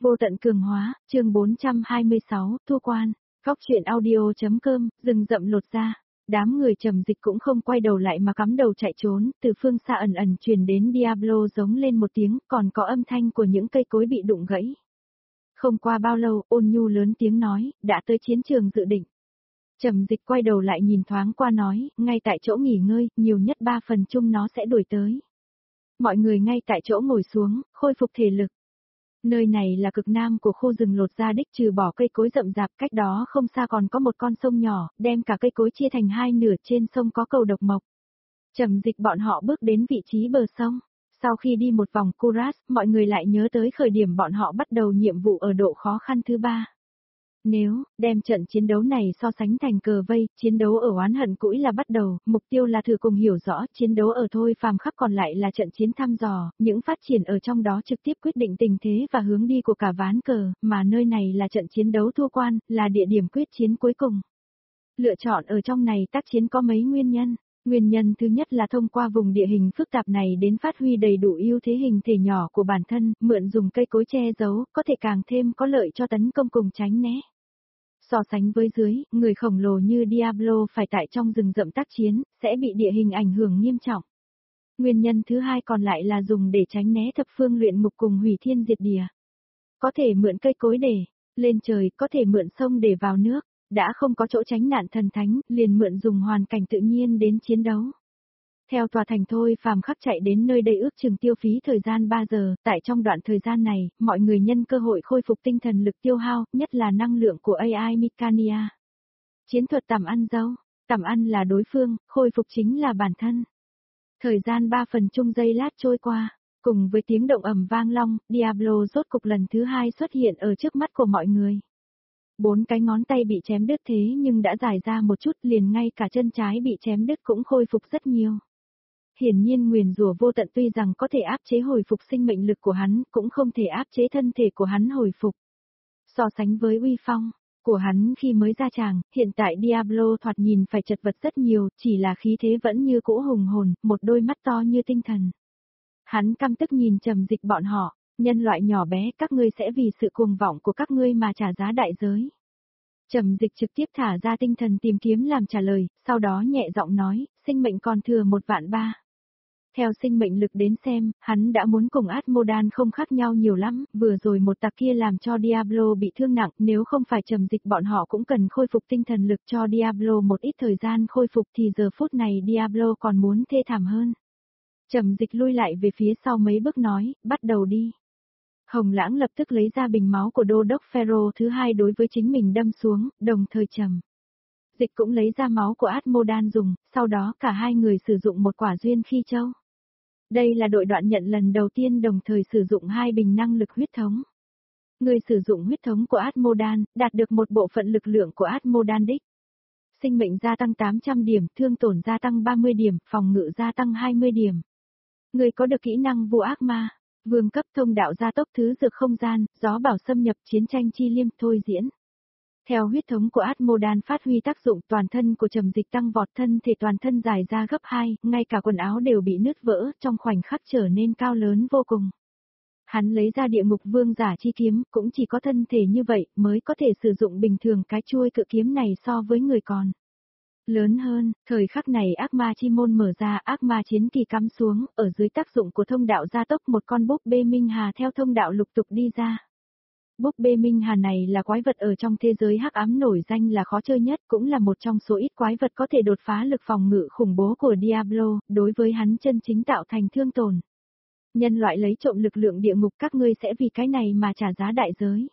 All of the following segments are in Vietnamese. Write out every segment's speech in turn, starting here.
Vô tận cường hóa, chương 426, thu quan, góc truyện audio.com, rừng rậm lột ra. Đám người Trầm Dịch cũng không quay đầu lại mà cắm đầu chạy trốn, từ phương xa ẩn ẩn truyền đến Diablo giống lên một tiếng, còn có âm thanh của những cây cối bị đụng gãy. Không qua bao lâu, Ôn Nhu lớn tiếng nói, đã tới chiến trường dự định. Trầm Dịch quay đầu lại nhìn thoáng qua nói, ngay tại chỗ nghỉ ngơi, nhiều nhất 3 phần chung nó sẽ đuổi tới. Mọi người ngay tại chỗ ngồi xuống, khôi phục thể lực. Nơi này là cực nam của khu rừng lột ra đích, trừ bỏ cây cối rậm rạp, cách đó không xa còn có một con sông nhỏ, đem cả cây cối chia thành hai nửa, trên sông có cầu độc mộc. Trầm Dịch bọn họ bước đến vị trí bờ sông. Sau khi đi một vòng Kuras, mọi người lại nhớ tới khởi điểm bọn họ bắt đầu nhiệm vụ ở độ khó khăn thứ 3. Nếu đem trận chiến đấu này so sánh thành cờ vây, chiến đấu ở oán hận cũi là bắt đầu, mục tiêu là thử cùng hiểu rõ, chiến đấu ở thôi phàm khắp còn lại là trận chiến thăm dò, những phát triển ở trong đó trực tiếp quyết định tình thế và hướng đi của cả ván cờ, mà nơi này là trận chiến đấu thua quan, là địa điểm quyết chiến cuối cùng. Lựa chọn ở trong này tác chiến có mấy nguyên nhân. Nguyên nhân thứ nhất là thông qua vùng địa hình phức tạp này đến phát huy đầy đủ ưu thế hình thể nhỏ của bản thân, mượn dùng cây cối che giấu, có thể càng thêm có lợi cho tấn công cùng tránh né. So sánh với dưới, người khổng lồ như Diablo phải tại trong rừng rậm tác chiến, sẽ bị địa hình ảnh hưởng nghiêm trọng. Nguyên nhân thứ hai còn lại là dùng để tránh né thập phương luyện ngục cùng hủy thiên diệt địa. Có thể mượn cây cối để lên trời, có thể mượn sông để vào nước. Đã không có chỗ tránh nạn thần thánh, liền mượn dùng hoàn cảnh tự nhiên đến chiến đấu. Theo tòa thành thôi phàm khắc chạy đến nơi đây ước chừng tiêu phí thời gian 3 giờ, tại trong đoạn thời gian này, mọi người nhân cơ hội khôi phục tinh thần lực tiêu hao, nhất là năng lượng của AI Micania. Chiến thuật tầm ăn dâu, tầm ăn là đối phương, khôi phục chính là bản thân. Thời gian 3 phần chung giây lát trôi qua, cùng với tiếng động ầm vang long, Diablo rốt cục lần thứ 2 xuất hiện ở trước mắt của mọi người. 4 cái ngón tay bị chém đứt thế nhưng đã dài ra một chút, liền ngay cả chân trái bị chém đứt cũng khôi phục rất nhiều. Hiển nhiên nguyền rủa vô tận tuy rằng có thể áp chế hồi phục sinh mệnh lực của hắn, cũng không thể áp chế thân thể của hắn hồi phục. So sánh với uy phong của hắn khi mới ra tràng, hiện tại Diablo thoạt nhìn phải chật vật rất nhiều, chỉ là khí thế vẫn như cũ hùng hồn, một đôi mắt to như tinh thần. Hắn căm tức nhìn Trầm Dịch bọn họ. Nhân loại nhỏ bé, các ngươi sẽ vì sự cuồng vọng của các ngươi mà trả giá đại giới. Trầm Dịch trực tiếp thả ra tinh thần tìm kiếm làm trả lời, sau đó nhẹ giọng nói, sinh mệnh còn thừa 1.300.000. Theo sinh mệnh lực đến xem, hắn đã muốn cùng Atmodan không khác nhau nhiều lắm, vừa rồi một tạc kia làm cho Diablo bị thương nặng, nếu không phải Trầm Dịch bọn họ cũng cần khôi phục tinh thần lực cho Diablo một ít thời gian khôi phục thì giờ phút này Diablo còn muốn thê thảm hơn. Trầm Dịch lui lại về phía sau mấy bước nói, bắt đầu đi. Hồng Lãng lập tức lấy ra bình máu của Đô Đốc Pharaoh thứ 2 đối với chính mình đâm xuống, đồng thời Trầm Dịch cũng lấy ra máu của Atmodan dùng, sau đó cả hai người sử dụng một quả duyên khi châu. Đây là đội đoạn nhận lần đầu tiên đồng thời sử dụng 2 bình năng lực huyết thống. Người sử dụng huyết thống của Atmodan, đạt được một bộ phận lực lượng của Atmodan đích. Sinh mệnh gia tăng 800 điểm, thương tổn gia tăng 30 điểm, phòng ngự gia tăng 20 điểm. Người có được kỹ năng vô ác ma. Vương cấp thông đạo gia tốc thứ dược không gian, gió bảo xâm nhập chiến tranh chi liêm thôi diễn. Theo huyết thống của Atmodan phát huy tác dụng toàn thân của Trầm Dịch tăng vọt thân thể toàn thân dài ra gấp 2, ngay cả quần áo đều bị nứt vỡ trong khoảnh khắc trở nên cao lớn vô cùng. Hắn lấy ra địa ngục vương giả chi kiếm, cũng chỉ có thân thể như vậy mới có thể sử dụng bình thường cái chuôi cự kiếm này so với người còn lớn hơn. Thời khắc này ác ma chi môn mở ra, ác ma chiến kỳ cắm xuống, ở dưới tác dụng của thông đạo gia tốc một con búp bê minh hà theo thông đạo lục tục đi ra. Búp bê minh hà này là quái vật ở trong thế giới hắc ám nổi danh là khó chơi nhất, cũng là một trong số ít quái vật có thể đột phá lực phòng ngự khủng bố của Diablo, đối với hắn chân chính tạo thành thương tổn. Nhân loại lấy trộm lực lượng địa ngục, các ngươi sẽ vì cái này mà trả giá đại giới.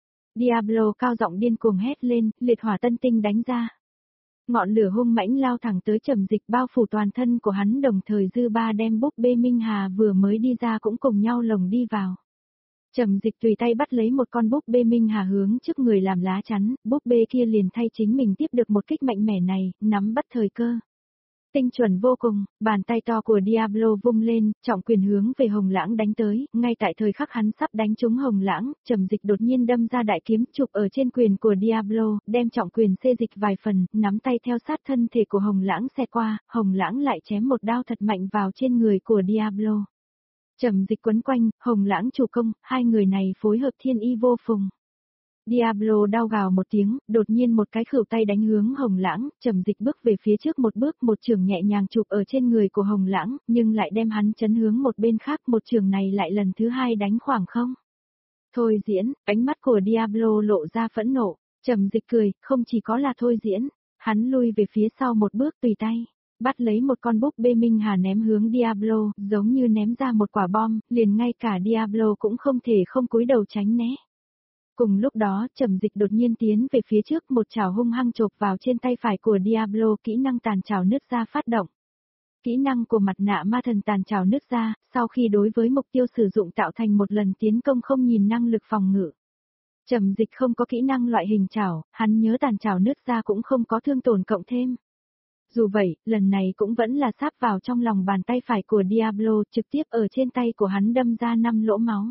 Diablo cao giọng điên cuồng hét lên, liệt hỏa tân tinh đánh ra. Ngọn lửa hung mãnh lao thẳng tới Trầm Dịch bao phủ toàn thân của hắn, đồng thời dư ba đem búp bê minh hà vừa mới đi ra cũng cùng nhau lồng đi vào. Trầm Dịch tùy tay bắt lấy một con búp bê minh hà hướng trước người làm lá chắn, búp bê kia liền thay chính mình tiếp được một kích mạnh mẽ này, nắm bắt thời cơ. Tinh chuẩn vô cùng, bàn tay to của Diablo vung lên, trọng quyền hướng về Hồng Lãng đánh tới, ngay tại thời khắc hắn sắp đánh trúng Hồng Lãng, Trầm Dịch đột nhiên đâm ra đại kiếm chụp ở trên quyền của Diablo, đem trọng quyền xê dịch vài phần, nắm tay theo sát thân thể của Hồng Lãng xe qua, Hồng Lãng lại chém một đao thật mạnh vào trên người của Diablo. Trầm Dịch quấn quanh, Hồng Lãng chủ công, hai người này phối hợp thiên y vô phùng. Diablo đau gào một tiếng, đột nhiên một cái khuỷu tay đánh hướng Hồng Lãng, Trầm Dịch bước về phía trước một bước, một chưởng nhẹ nhàng chụp ở trên người của Hồng Lãng, nhưng lại đem hắn chấn hướng một bên khác, một chưởng này lại lần thứ hai đánh khoảng không. Thôi diễn, ánh mắt của Diablo lộ ra phẫn nộ, Trầm Dịch cười, không chỉ có là thôi diễn, hắn lui về phía sau một bước tùy tay, bắt lấy một con búp bê Minh Hà ném hướng Diablo, giống như ném ra một quả bom, liền ngay cả Diablo cũng không thể không cúi đầu tránh né. Cùng lúc đó, Trầm Dịch đột nhiên tiến về phía trước, một chảo hung hăng chộp vào trên tay phải của Diablo, kỹ năng tàn chảo nứt ra phát động. Kỹ năng của mặt nạ ma thần tàn chảo nứt ra, sau khi đối với mục tiêu sử dụng tạo thành một lần tiến công không nhìn năng lực phòng ngự. Trầm Dịch không có kỹ năng loại hình chảo, hắn nhớ tàn chảo nứt ra cũng không có thương tổn cộng thêm. Dù vậy, lần này cũng vẫn là sáp vào trong lòng bàn tay phải của Diablo, trực tiếp ở trên tay của hắn đâm ra 5 lỗ máu.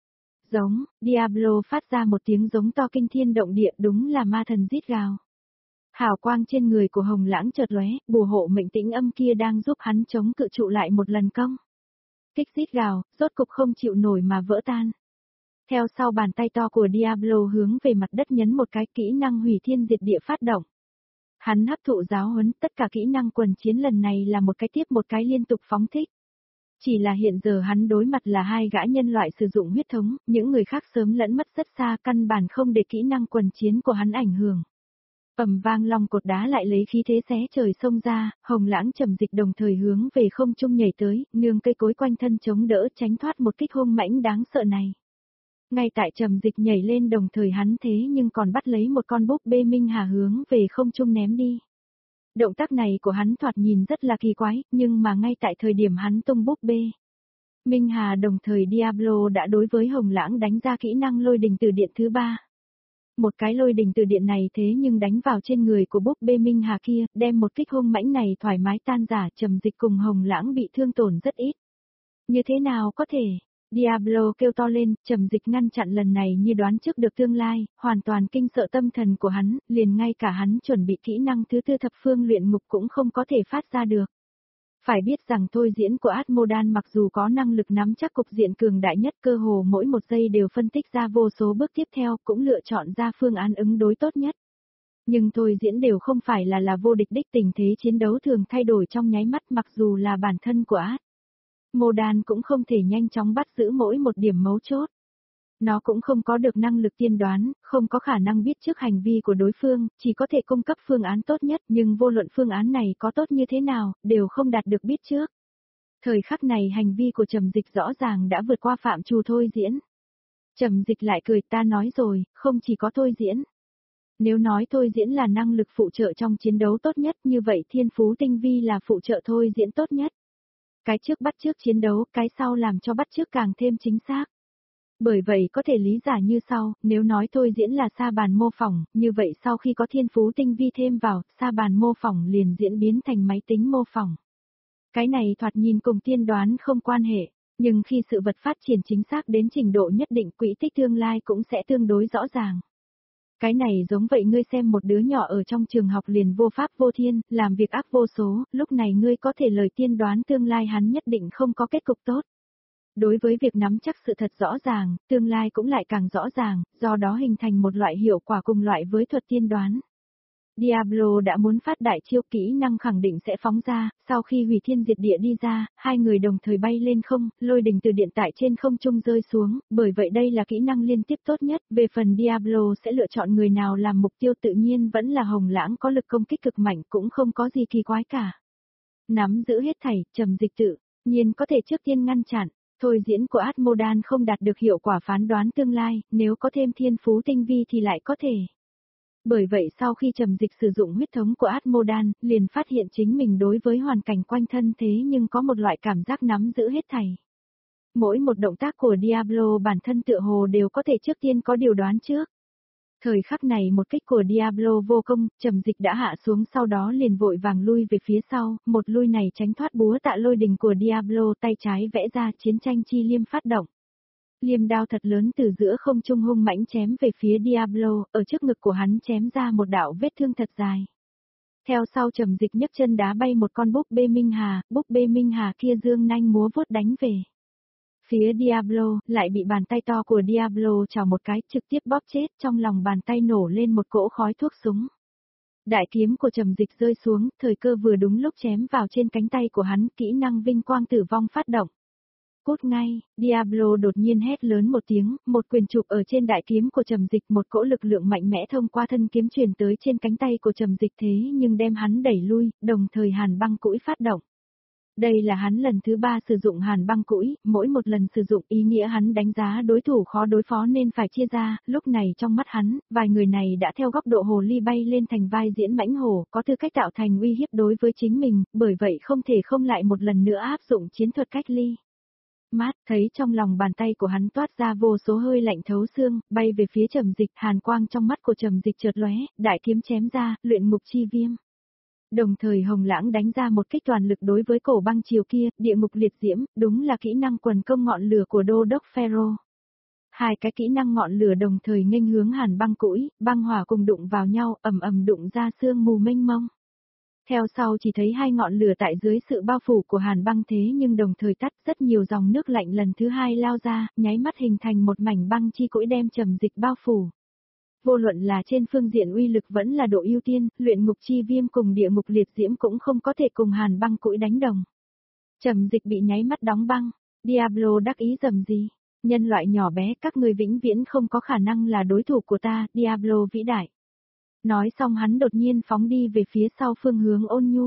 Giống, Diablo phát ra một tiếng giống to kinh thiên động địa, đúng là ma thần rít gào. Hào quang trên người của Hồng Lãng chợt lóe, bùa hộ mệnh tĩnh âm kia đang giúp hắn chống cự trụ lại một lần công. Kích rít gào, rốt cục không chịu nổi mà vỡ tan. Theo sau bàn tay to của Diablo hướng về mặt đất nhấn một cái, kỹ năng hủy thiên diệt địa phát động. Hắn hấp thụ giáo huấn, tất cả kỹ năng quần chiến lần này là một cái tiếp một cái liên tục phóng thích. Chỉ là hiện giờ hắn đối mặt là hai gã nhân loại sử dụng huyết thống, những người khác sớm lẫn mất rất xa, căn bản không để kỹ năng quần chiến của hắn ảnh hưởng. Ầm vang long cột đá lại lấy khí thế xé trời xông ra, Hồng Lãng Trầm Dịch đồng thời hướng về không trung nhảy tới, nương cây cối quanh thân chống đỡ tránh thoát một kích hung mãnh đáng sợ này. Ngay tại Trầm Dịch nhảy lên đồng thời hắn thế nhưng còn bắt lấy một con búp bê Minh Hà hướng về không trung ném đi. Động tác này của hắn thoạt nhìn rất là kỳ quái, nhưng mà ngay tại thời điểm hắn tung búp bê Minh Hà đồng thời Diablo đã đối với Hồng Lãng đánh ra kỹ năng lôi đình từ điện thứ 3. Một cái lôi đình từ điện này thế nhưng đánh vào trên người của búp bê Minh Hà kia, đem một kích hung mãnh này thoải mái tan rã. Trầm Dịch cùng Hồng Lãng bị thương tổn rất ít. Như thế nào có thể? Diablo kêu to lên, Trầm Dịch ngăn chặn lần này như đoán trước được tương lai, hoàn toàn kinh sợ tâm thần của hắn, liền ngay cả hắn chuẩn bị kỹ năng thứ tư thập phương luyện ngục cũng không có thể phát ra được. Phải biết rằng thôi diễn của Atmodan mặc dù có năng lực nắm chắc cục diện cường đại nhất, cơ hồ mỗi một giây đều phân tích ra vô số bước tiếp theo, cũng lựa chọn ra phương án ứng đối tốt nhất. Nhưng thôi diễn đều không phải là vô địch đích, tình thế chiến đấu thường thay đổi trong nháy mắt, mặc dù là bản thân của Atmodan cũng không thể nhanh chóng bắt giữ mỗi một điểm mấu chốt. Nó cũng không có được năng lực tiên đoán, không có khả năng biết trước hành vi của đối phương, chỉ có thể cung cấp phương án tốt nhất, nhưng vô luận phương án này có tốt như thế nào, đều không đạt được biết trước. Thời khắc này hành vi của Trầm Dịch rõ ràng đã vượt qua phạm trù thôi diễn. Trầm Dịch lại cười, ta nói rồi, không chỉ có thôi diễn. Nếu nói thôi diễn là năng lực phụ trợ trong chiến đấu tốt nhất, như vậy thiên phú tinh vi là phụ trợ thôi diễn tốt nhất. Cái trước bắt trước chiến đấu, cái sau làm cho bắt trước càng thêm chính xác. Bởi vậy có thể lý giải như sau, nếu nói thôi diễn là sa bàn mô phỏng, như vậy sau khi có thiên phú tinh vi thêm vào, sa bàn mô phỏng liền diễn biến thành máy tính mô phỏng. Cái này thoạt nhìn cùng tiên đoán không quan hệ, nhưng khi sự vật phát triển chính xác đến trình độ nhất định, quỹ tích tương lai cũng sẽ tương đối rõ ràng. Cái này giống vậy, ngươi xem một đứa nhỏ ở trong trường học liền vô pháp vô thiên, làm việc ác vô số, lúc này ngươi có thể lời tiên đoán tương lai hắn nhất định không có kết cục tốt. Đối với việc nắm chắc sự thật rõ ràng, tương lai cũng lại càng rõ ràng, do đó hình thành một loại hiệu quả cùng loại với thuật tiên đoán. Diablo đã muốn phát đại chiêu, kỹ năng khẳng định sẽ phóng ra, sau khi hủy thiên diệt địa đi ra, hai người đồng thời bay lên không, lôi đình từ điện tại trên không trung rơi xuống, bởi vậy đây là kỹ năng liên tiếp tốt nhất, về phần Diablo sẽ lựa chọn người nào làm mục tiêu tự nhiên vẫn là Hồng Lãng có lực công kích cực mạnh, cũng không có gì kỳ quái cả. Nắm giữ hết thảy, Trầm Dịch tự nhiên có thể trước tiên ngăn chặn. Thôi diễn của Atmodan không đạt được hiệu quả phán đoán tương lai, nếu có thêm thiên phú tinh vi thì lại có thể. Bởi vậy sau khi Trầm Dịch sử dụng huyết thống của Atmodan, liền phát hiện chính mình đối với hoàn cảnh quanh thân thế nhưng có một loại cảm giác nắm giữ hết thảy. Mỗi một động tác của Diablo bản thân tựa hồ đều có thể trước tiên có điều đoán trước. Thời khắc này một kích của Diablo vô công, Trầm Dịch đã hạ xuống, sau đó liền vội vàng lui về phía sau, một lui này tránh thoát búa tạ lôi đình của Diablo, tay trái vẽ ra chiến tranh chi liêm phát động. Liêm đao thật lớn từ giữa không trung hung mãnh chém về phía Diablo, ở trước ngực của hắn chém ra một đạo vết thương thật dài. Theo sau Trầm Dịch nhấc chân đá bay một con búp bê Minh Hà kia dương nanh múa vuốt đánh về Phía Diablo lại bị bàn tay to của Diablo chào một cái trực tiếp bóp chết, trong lòng bàn tay nổ lên một cỗ khói thuốc súng. Đại kiếm của Trầm Dịch rơi xuống, thời cơ vừa đúng lúc chém vào trên cánh tay của hắn, kỹ năng vinh quang tử vong phát động. Cút ngay, Diablo đột nhiên hét lớn một tiếng, một quyền chụp ở trên đại kiếm của Trầm Dịch, một cỗ lực lượng mạnh mẽ thông qua thân kiếm truyền tới trên cánh tay của Trầm Dịch thế nhưng đem hắn đẩy lui, đồng thời hàn băng cũi phát động. Đây là hắn lần thứ 3 sử dụng hàn băng cũi, mỗi một lần sử dụng ý nghĩa hắn đánh giá đối thủ khó đối phó nên phải chia ra, lúc này trong mắt hắn, vài người này đã theo góc độ hồ ly bay lên thành vai diễn mãnh hổ, có tư cách tạo thành uy hiếp đối với chính mình, bởi vậy không thể không lại một lần nữa áp dụng chiến thuật cách ly. Mát thấy trong lòng bàn tay của hắn toát ra vô số hơi lạnh thấu xương, bay về phía Trầm Dịch, hàn quang trong mắt của Trầm Dịch chợt lóe, đại kiếm chém ra, luyện ngục chi viêm. Đồng thời Hồng Lãng đánh ra một kích toàn lực đối với cổ băng chiều kia, địa ngục liệt diễm, đúng là kỹ năng quần công ngọn lửa của Đô đốc Pharaoh. Hai cái kỹ năng ngọn lửa đồng thời nghênh hướng hàn băng cũi, băng hỏa cùng đụng vào nhau, ầm ầm đụng ra sương mù mênh mông. Theo sau chỉ thấy hai ngọn lửa tại dưới sự bao phủ của hàn băng thế nhưng đồng thời tắt, rất nhiều dòng nước lạnh lần thứ hai lao ra, nháy mắt hình thành một mảnh băng chi cũi đem Trầm Dịch bao phủ. Vô luận là trên phương diện uy lực vẫn là độ ưu tiên, luyện ngục chi viêm cùng địa ngục liệt diễm cũng không có thể cùng hàn băng cũi đánh đồng. Trầm Dịch bị nháy mắt đóng băng, Diablo đắc ý rầm gì. Nhân loại nhỏ bé, các người vĩnh viễn không có khả năng là đối thủ của ta, Diablo vĩ đại. Nói xong hắn đột nhiên phóng đi về phía sau phương hướng Ôn Nhu.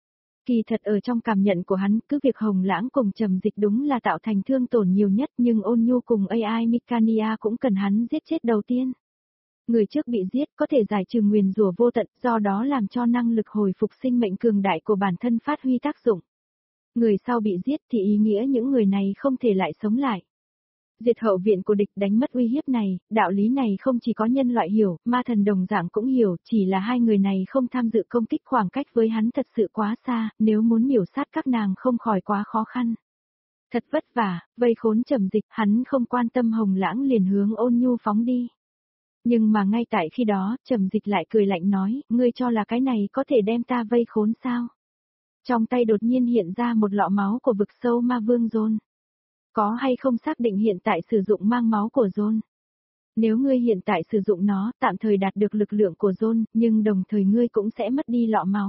Kỳ thật ở trong cảm nhận của hắn, cứ việc Hồng Lãng cùng Trầm Dịch đúng là tạo thành thương tổn nhiều nhất nhưng Ôn Nhu cùng AI Micania cũng cần hắn giết chết đầu tiên. Người trước bị giết có thể giải trừ nguyền rủa vô tận, do đó làm cho năng lực hồi phục sinh mệnh cường đại của bản thân phát huy tác dụng. Người sau bị giết thì ý nghĩa những người này không thể lại sống lại. Diệt hậu viện của địch đánh mất uy hiếp này, đạo lý này không chỉ có nhân loại hiểu, ma thần đồng dạng cũng hiểu, chỉ là hai người này không tham dự công kích, khoảng cách với hắn thật sự quá xa, nếu muốn miểu sát các nàng không khỏi quá khó khăn. Thật vất vả, vây khốn Trầm Dịch, hắn không quan tâm Hồng Lãng liền hướng Ôn Nhu phóng đi. Nhưng mà ngay tại khi đó, Trầm Dịch lại cười lạnh nói, ngươi cho là cái này có thể đem ta vây khốn sao? Trong tay đột nhiên hiện ra một lọ máu của vực sâu ma vương John. Có hay không xác định hiện tại sử dụng mang máu của John? Nếu ngươi hiện tại sử dụng nó, tạm thời đạt được lực lượng của John, nhưng đồng thời ngươi cũng sẽ mất đi lọ máu.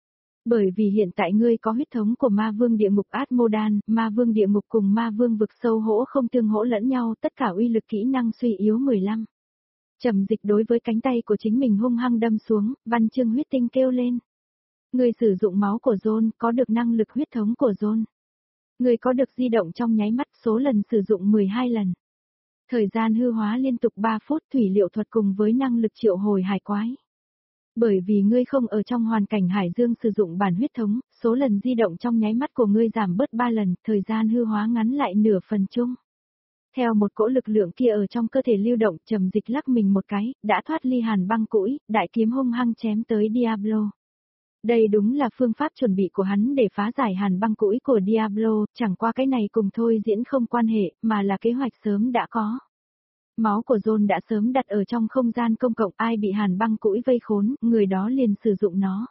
Bởi vì hiện tại ngươi có huyết thống của ma vương địa ngục Asmodan, ma vương địa ngục cùng ma vương vực sâu hỗ không tương hỗ lẫn nhau, tất cả uy lực kỹ năng suy yếu 15. Trầm Dịch đối với cánh tay của chính mình hung hăng đâm xuống, văn chương huyết tinh kêu lên. Người sử dụng máu của John, có được năng lực huyết thống của John. Người có được di động trong nháy mắt, số lần sử dụng 12 lần. Thời gian hư hóa liên tục 3 phút, thủy liệu thuật cùng với năng lực triệu hồi hải quái. Bởi vì ngươi không ở trong hoàn cảnh hải dương sử dụng bản huyết thống, số lần di động trong nháy mắt của ngươi giảm bớt 3 lần, thời gian hư hóa ngắn lại nửa phần chung. Theo một cỗ lực lượng kia ở trong cơ thể lưu động, Trầm Dịch lắc mình một cái, đã thoát ly hàn băng cũi, đại kiếm hung hăng chém tới Diablo. Đây đúng là phương pháp chuẩn bị của hắn để phá giải hàn băng cũi của Diablo, chẳng qua cái này cùng thôi diễn không quan hệ, mà là kế hoạch sớm đã có. Máu của John đã sớm đặt ở trong không gian công cộng, ai bị hàn băng cũi vây khốn, người đó liền sử dụng nó.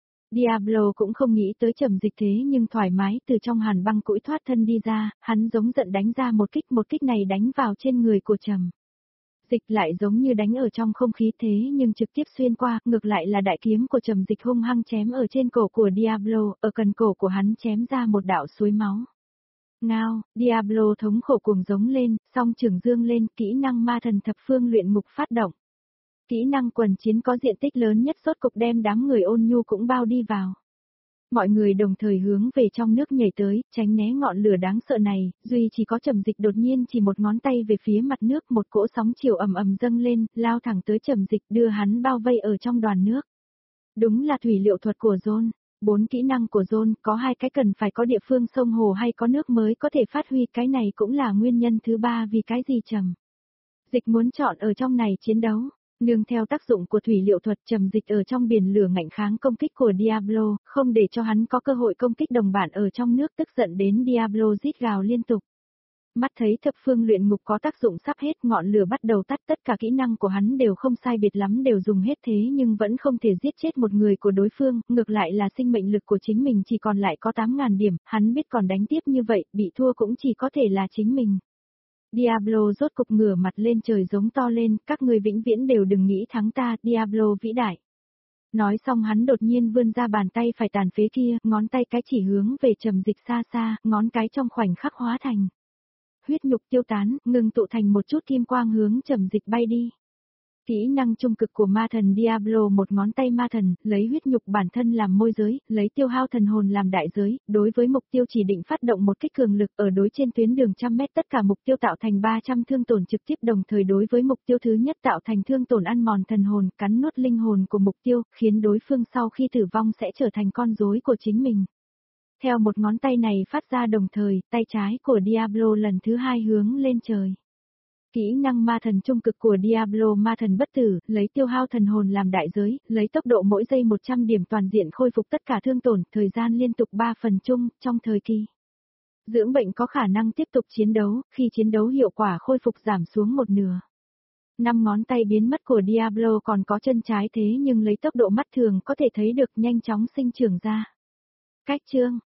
Diablo cũng không nghĩ tới Trầm Dịch thế nhưng thoải mái từ trong hàn băng cũi thoát thân đi ra, hắn giống giận đánh ra một kích này đánh vào trên người của Trầm Dịch lại giống như đánh ở trong không khí thế nhưng trực tiếp xuyên qua, ngược lại là đại kiếm của Trầm Dịch hung hăng chém ở trên cổ của Diablo, ở cần cổ của hắn chém ra một đạo suối máu. Ngao, Diablo thống khổ cuồng giống lên, song trường dương lên, kỹ năng ma thần thập phương luyện ngục phát động. Kỹ năng quần chiến có diện tích lớn nhất rốt cục đem đám người Ôn Nhu cũng bao đi vào. Mọi người đồng thời hướng về trong nước nhảy tới, tránh né ngọn lửa đáng sợ này, duy chỉ có Trầm Dịch đột nhiên chỉ một ngón tay về phía mặt nước, một cỗ sóng chiều ầm ầm dâng lên, lao thẳng tới Trầm Dịch đưa hắn bao vây ở trong đoàn nước. Đúng là thủy liệu thuật của John. 4 kỹ năng của John, có 2 cái cần phải có địa phương sông hồ hay có nước mới có thể phát huy, cái này cũng là nguyên nhân thứ 3 vì cái gì Trầm Dịch muốn chọn ở trong này chiến đấu. Nương theo tác dụng của thủy liệu thuật, Trầm Dịch ở trong biển lửa ngạnh kháng công kích của Diablo, không để cho hắn có cơ hội công kích đồng bạn ở trong nước, tức giận đến Diablo rít gào liên tục. Mắt thấy thập phương luyện ngục có tác dụng sắp hết, ngọn lửa bắt đầu tắt, tất cả kỹ năng của hắn đều không sai biệt lắm đều dùng hết thế nhưng vẫn không thể giết chết một người của đối phương, ngược lại là sinh mệnh lực của chính mình chỉ còn lại có 8.000 điểm, hắn biết còn đánh tiếp như vậy, bị thua cũng chỉ có thể là chính mình. Diablo rốt cục ngửa mặt lên trời giống to lên, các ngươi vĩnh viễn đều đừng nghĩ thắng ta, Diablo vĩ đại. Nói xong hắn đột nhiên vươn ra bàn tay phải tàn phế kia, ngón tay cái chỉ hướng về Trầm Dịch xa xa, ngón cái trong khoảnh khắc hóa thành huyết nhục tiêu tán, ngừng tụ thành một chút kim quang hướng Trầm Dịch bay đi. Kỹ năng trung cực của ma thần Diablo, một ngón tay ma thần, lấy huyết nhục bản thân làm môi giới, lấy tiêu hao thần hồn làm đại giới, đối với mục tiêu chỉ định phát động một kích cường lực ở đối trên tuyến đường 100 mét, tất cả mục tiêu tạo thành 300 thương tổn trực tiếp, đồng thời đối với mục tiêu thứ nhất tạo thành thương tổn ăn mòn thần hồn, cắn nuốt linh hồn của mục tiêu, khiến đối phương sau khi tử vong sẽ trở thành con rối của chính mình. Theo một ngón tay này phát ra đồng thời, tay trái của Diablo lần thứ hai hướng lên trời. Kỹ năng ma thần trung cực của Diablo, ma thần bất tử, lấy tiêu hao thần hồn làm đại giới, lấy tốc độ mỗi giây 100 điểm toàn diện khôi phục tất cả thương tổn, thời gian liên tục 3 phần chung, trong thời kỳ dưỡng bệnh có khả năng tiếp tục chiến đấu, khi chiến đấu hiệu quả khôi phục giảm xuống một nửa. 5 ngón tay biến mất của Diablo còn có chân trái thế nhưng lấy tốc độ mắt thường có thể thấy được nhanh chóng sinh trưởng ra. Cách chương